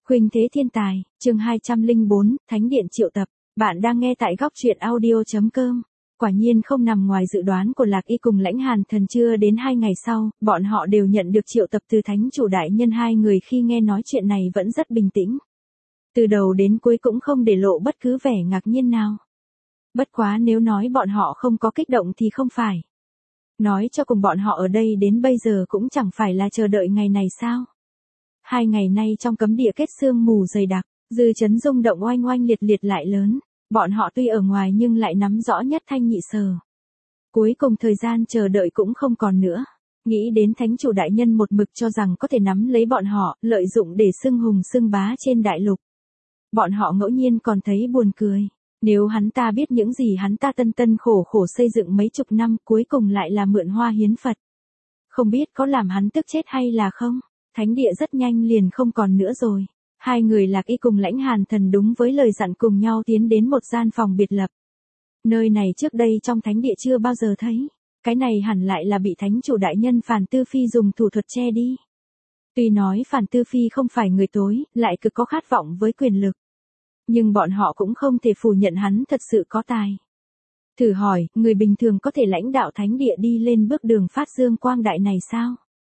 Khuynh thế thiên tài, chương 204, Thánh điện triệu tập. Bạn đang nghe tại góc truyện audio.com. Quả nhiên không nằm ngoài dự đoán của Lạc Y cùng Lãnh Hàn Thần, chưa đến 2 ngày sau, bọn họ đều nhận được triệu tập từ Thánh chủ đại nhân. Hai người khi nghe nói chuyện này vẫn rất bình tĩnh. Từ đầu đến cuối cũng không để lộ bất cứ vẻ ngạc nhiên nào. Bất quá nếu nói bọn họ không có kích động thì không phải. Nói cho cùng bọn họ ở đây đến bây giờ cũng chẳng phải là chờ đợi ngày này sao. 2 ngày nay trong cấm địa kết sương mù dày đặc, dư chấn rung động oanh oanh liệt liệt lại lớn. Bọn họ tuy ở ngoài nhưng lại nắm rõ nhất thanh nhị sở. Cuối cùng thời gian chờ đợi cũng không còn nữa. Nghĩ đến Thánh chủ đại nhân một mực cho rằng có thể nắm lấy bọn họ, lợi dụng để xưng hùng xưng bá trên đại lục. Bọn họ ngẫu nhiên còn thấy buồn cười. Nếu hắn ta biết những gì hắn ta tân tân khổ khổ xây dựng mấy chục năm, cuối cùng lại là mượn hoa hiến Phật. Không biết có làm hắn tức chết hay là không. Thánh địa rất nhanh liền không còn nữa rồi. Hai người Lạc Y cùng Lãnh Hàn Thần đúng với lời dặn cùng nhau tiến đến một gian phòng biệt lập. Nơi này trước đây trong thánh địa chưa bao giờ thấy. Cái này hẳn lại là bị Thánh chủ đại nhân Phàn Tư Phi dùng thủ thuật che đi. Tuy nói Phàn Tư Phi không phải người tối, lại cực có khát vọng với quyền lực. Nhưng bọn họ cũng không thể phủ nhận hắn thật sự có tài. Thử hỏi, người bình thường có thể lãnh đạo thánh địa đi lên bước đường phát dương quang đại này sao?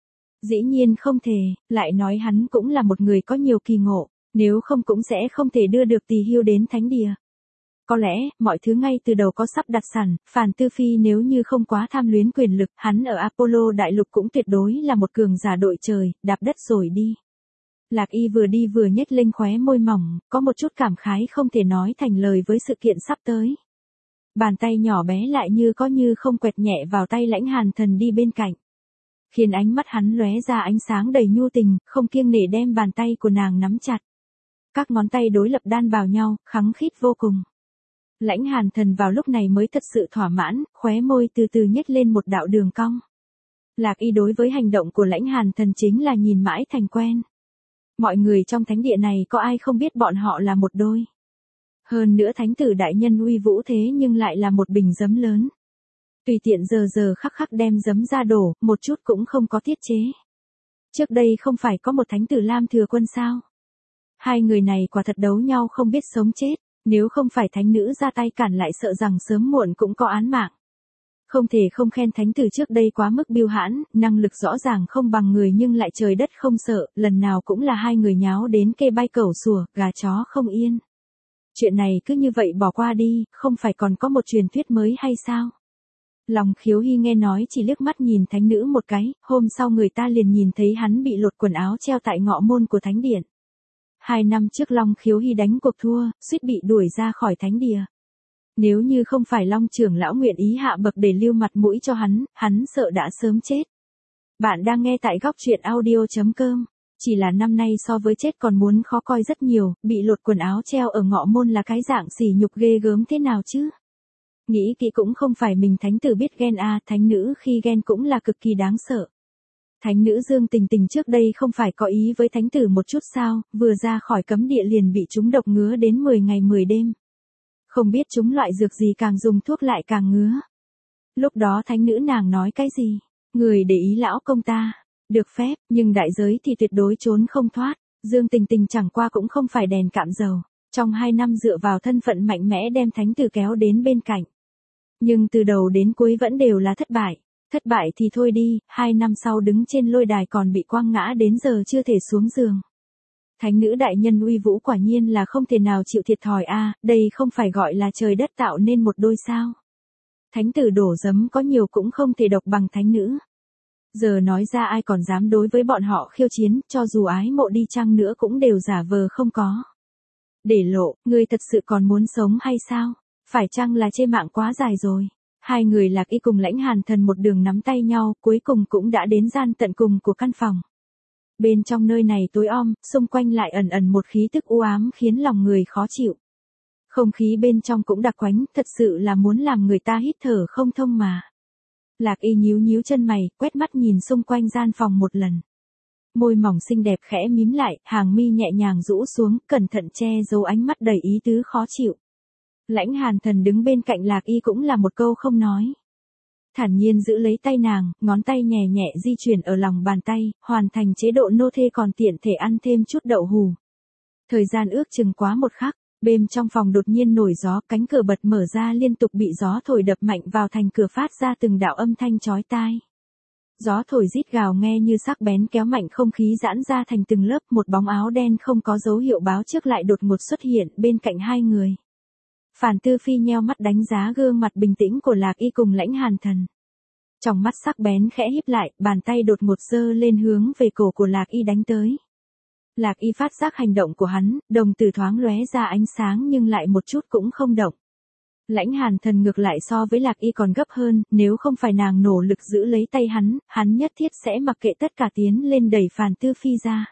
Dĩ nhiên không thể, lại nói hắn cũng là một người có nhiều kỳ ngộ, nếu không cũng sẽ không thể đưa được Tỳ Hưu đến thánh địa. Có lẽ, mọi thứ ngay từ đầu có sắp đặt sẵn, Phàn Tư Phi nếu như không quá tham luyến quyền lực, hắn ở Apollo đại lục cũng tuyệt đối là một cường giả đội trời, đạp đất rồi đi. Lạc Y vừa đi vừa nhếch lên khóe môi mỏng, có một chút cảm khái không thể nói thành lời với sự kiện sắp tới. Bàn tay nhỏ bé lại như có như không quẹt nhẹ vào tay Lãnh Hàn Thần đi bên cạnh. Khiến ánh mắt hắn lóe ra ánh sáng đầy nhu tình, không kiêng nể đem bàn tay của nàng nắm chặt. Các ngón tay đối lập đan vào nhau, khắng khít vô cùng. Lãnh Hàn Thần vào lúc này mới thật sự thỏa mãn, khóe môi từ từ nhếch lên một đạo đường cong. Lạc Y đối với hành động của Lãnh Hàn Thần chính là nhìn mãi thành quen. Mọi người trong thánh địa này có ai không biết bọn họ là một đôi. Hơn nữa thánh tử đại nhân uy vũ thế nhưng lại là một bình giấm lớn. Tùy tiện giờ khắc khắc đem giấm ra đổ, một chút cũng không có tiết chế. Trước đây không phải có một thánh tử Lam Thừa Quân sao? Hai người này quả thật đấu nhau không biết sống chết, nếu không phải thánh nữ ra tay cản lại sợ rằng sớm muộn cũng có án mạng. Không thể không khen thánh tử trước đây quá mức biêu hãn, năng lực rõ ràng không bằng người nhưng lại trời đất không sợ, lần nào cũng là hai người nháo đến kê bay cẩu sủa, gà chó không yên. Chuyện này cứ như vậy bỏ qua đi, không phải còn có một truyền thuyết mới hay sao? Long Khiếu Hy nghe nói chỉ liếc mắt nhìn thánh nữ một cái, hôm sau người ta liền nhìn thấy hắn bị lột quần áo treo tại ngọ môn của thánh điện. 2 năm trước Long Khiếu Hy đánh cuộc thua, suýt bị đuổi ra khỏi thánh địa. Nếu như không phải Long trưởng lão nguyện ý hạ bậc để lưu mặt mũi cho hắn sợ đã sớm chết. Bạn đang nghe tại góc truyện audio.com. Chỉ là năm nay so với chết còn muốn khó coi rất nhiều, bị lột quần áo treo ở ngọ môn là cái dạng sỉ nhục ghê gớm thế nào chứ? Nghĩ kỹ cũng không phải mình thánh tử biết ghen thánh nữ khi ghen cũng là cực kỳ đáng sợ. Thánh nữ Dương Tình Tình trước đây không phải có ý với thánh tử một chút sao, vừa ra khỏi cấm địa liền bị chúng độc ngứa đến 10 ngày 10 đêm. Không biết chúng loại dược gì càng dùng thuốc lại càng ngứa. Lúc đó thánh nữ nàng nói cái gì? Người để ý lão công ta. Được phép, nhưng đại giới thì tuyệt đối trốn không thoát. Dương Tình Tình chẳng qua cũng không phải đèn cạn dầu. Trong 2 năm dựa vào thân phận mạnh mẽ đem thánh tử kéo đến bên cạnh. Nhưng từ đầu đến cuối vẫn đều là thất bại. Thất bại thì thôi đi, 2 năm sau đứng trên lôi đài còn bị quăng ngã đến giờ chưa thể xuống giường. Thánh nữ đại nhân uy vũ quả nhiên là không thể nào chịu thiệt thòi đây không phải gọi là trời đất tạo nên một đôi sao. Thánh tử đổ giấm có nhiều cũng không thể độc bằng thánh nữ. Giờ nói ra ai còn dám đối với bọn họ khiêu chiến, cho dù ái mộ đi chăng nữa cũng đều giả vờ không có. Để lộ, ngươi thật sự còn muốn sống hay sao? Phải chăng là chê mạng quá dài rồi? Hai người Lạc Y cùng Lãnh Hàn Thần một đường nắm tay nhau, cuối cùng cũng đã đến gian tận cùng của căn phòng. Bên trong nơi này tối om, xung quanh lại ẩn ẩn một khí tức u ám khiến lòng người khó chịu. Không khí bên trong cũng đặc quánh, thật sự là muốn làm người ta hít thở không thông mà. Lạc Y nhíu nhíu chân mày, quét mắt nhìn xung quanh gian phòng một lần. Môi mỏng xinh đẹp khẽ mím lại, hàng mi nhẹ nhàng rũ xuống, cẩn thận che giấu ánh mắt đầy ý tứ khó chịu. Lãnh Hàn Thần đứng bên cạnh Lạc Y cũng là một câu không nói. Thản nhiên giữ lấy tay nàng, ngón tay nhẹ nhẹ di chuyển ở lòng bàn tay, hoàn thành chế độ nô thê còn tiện thể ăn thêm chút đậu hù. Thời gian ước chừng quá một khắc, bên trong phòng đột nhiên nổi gió, cánh cửa bật mở ra liên tục bị gió thổi đập mạnh vào thành cửa phát ra từng đạo âm thanh chói tai. Gió thổi rít gào nghe như sắc bén kéo mạnh không khí giãn ra thành từng lớp, một bóng áo đen không có dấu hiệu báo trước lại đột ngột xuất hiện bên cạnh hai người. Phàn Tư Phi nheo mắt đánh giá gương mặt bình tĩnh của Lạc Y cùng Lãnh Hàn Thần. Trong mắt sắc bén khẽ híp lại, bàn tay đột ngột giơ lên hướng về cổ của Lạc Y đánh tới. Lạc Y phát giác hành động của hắn, đồng tử thoáng lóe ra ánh sáng nhưng lại một chút cũng không động. Lãnh Hàn Thần ngược lại so với Lạc Y còn gấp hơn, nếu không phải nàng nỗ lực giữ lấy tay hắn nhất thiết sẽ mặc kệ tất cả tiến lên đẩy Phàn Tư Phi ra.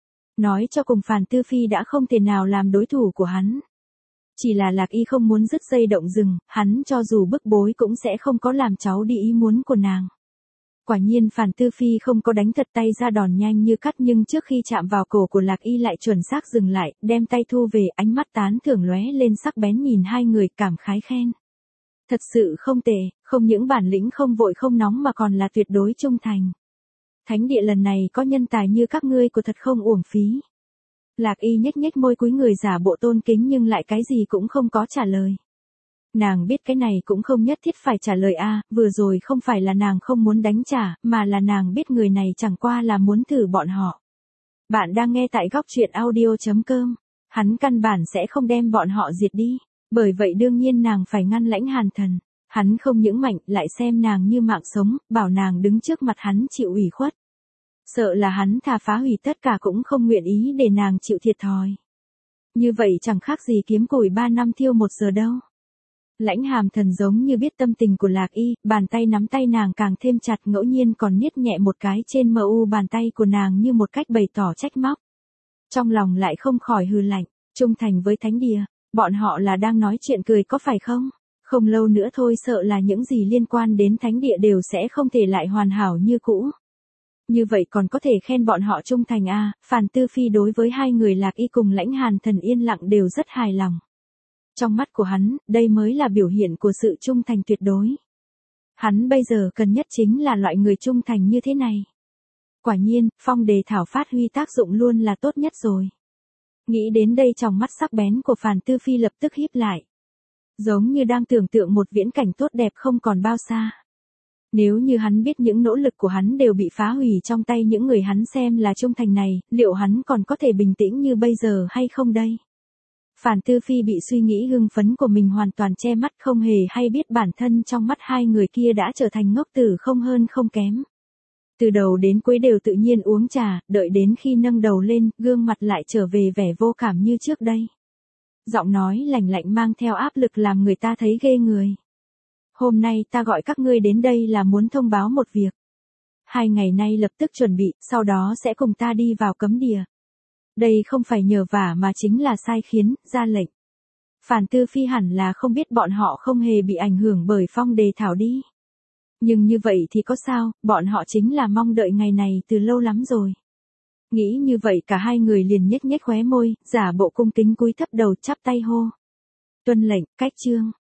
Nói cho cùng Phàn Tư Phi đã không thể nào làm đối thủ của hắn. Chỉ là Lạc Y không muốn dứt dây động rừng, hắn cho dù bức bối cũng sẽ không có làm cháu đi ý muốn của nàng. Quả nhiên Phàn Tư Phi không có đánh thật tay ra đòn nhanh như cắt, nhưng trước khi chạm vào cổ của Lạc Y lại chuẩn xác dừng lại, đem tay thu về, ánh mắt tán thưởng lóe lên sắc bén nhìn hai người cảm khái khen. Thật sự không tệ, không những bản lĩnh không vội không nóng mà còn là tuyệt đối trung thành. Thánh địa lần này có nhân tài như các ngươi của thật không uổng phí. Lạc Y nhếch nhếch môi cúi người giả bộ tôn kính nhưng lại cái gì cũng không có trả lời. Nàng biết cái này cũng không nhất thiết phải trả lời vừa rồi không phải là nàng không muốn đánh trả, mà là nàng biết người này chẳng qua là muốn thử bọn họ. Bạn đang nghe tại góc truyện audio.com. Hắn căn bản sẽ không đem bọn họ diệt đi, bởi vậy đương nhiên nàng phải ngăn Lãnh Hàn Thần. Hắn không những mạnh lại xem nàng như mạng sống, bảo nàng đứng trước mặt hắn chịu ủy khuất. Sợ là hắn thà phá hủy tất cả cũng không nguyện ý để nàng chịu thiệt thòi. Như vậy chẳng khác gì kiếm củi 3 năm thiêu 1 giờ đâu. Lãnh Hàn Thần giống như biết tâm tình của Lạc Y, bàn tay nắm tay nàng càng thêm chặt, ngẫu nhiên còn niết nhẹ một cái trên mu bàn tay của nàng như một cách bày tỏ trách móc. Trong lòng lại không khỏi hừ lạnh, trung thành với thánh địa, bọn họ là đang nói chuyện cười có phải không? Không lâu nữa thôi sợ là những gì liên quan đến thánh địa đều sẽ không thể lại hoàn hảo như cũ. Như vậy còn có thể khen bọn họ trung thành Phàn Tư Phi đối với hai người Lạc Y cùng Lãnh Hàn Thần yên lặng đều rất hài lòng. Trong mắt của hắn, đây mới là biểu hiện của sự trung thành tuyệt đối. Hắn bây giờ cần nhất chính là loại người trung thành như thế này. Quả nhiên, phong đề thảo phát huy tác dụng luôn là tốt nhất rồi. Nghĩ đến đây trong mắt sắc bén của Phàn Tư Phi lập tức híp lại. Giống như đang tưởng tượng một viễn cảnh tốt đẹp không còn bao xa. Nếu như hắn biết những nỗ lực của hắn đều bị phá hủy trong tay những người hắn xem là trung thành này, liệu hắn còn có thể bình tĩnh như bây giờ hay không đây? Phàn Tư Phi bị suy nghĩ hưng phấn của mình hoàn toàn che mắt, không hề hay biết bản thân trong mắt hai người kia đã trở thành ngốc tử không hơn không kém. Từ đầu đến cuối đều tự nhiên uống trà, đợi đến khi nâng đầu lên, gương mặt lại trở về vẻ vô cảm như trước đây. Giọng nói lạnh lạnh mang theo áp lực làm người ta thấy ghê người. Hôm nay ta gọi các ngươi đến đây là muốn thông báo một việc. 2 ngày nay lập tức chuẩn bị, sau đó sẽ cùng ta đi vào cấm địa. Đây không phải nhờ vả mà chính là sai khiến, ra lệnh. Phàn Tư Phi hẳn là không biết bọn họ không hề bị ảnh hưởng bởi phong đề thảo đi. Nhưng như vậy thì có sao, bọn họ chính là mong đợi ngày này từ lâu lắm rồi. Nghĩ như vậy cả hai người liền nhếch nhếch khóe môi, giả bộ cung kính cúi thấp đầu chắp tay hô. Tuân lệnh, cách chương.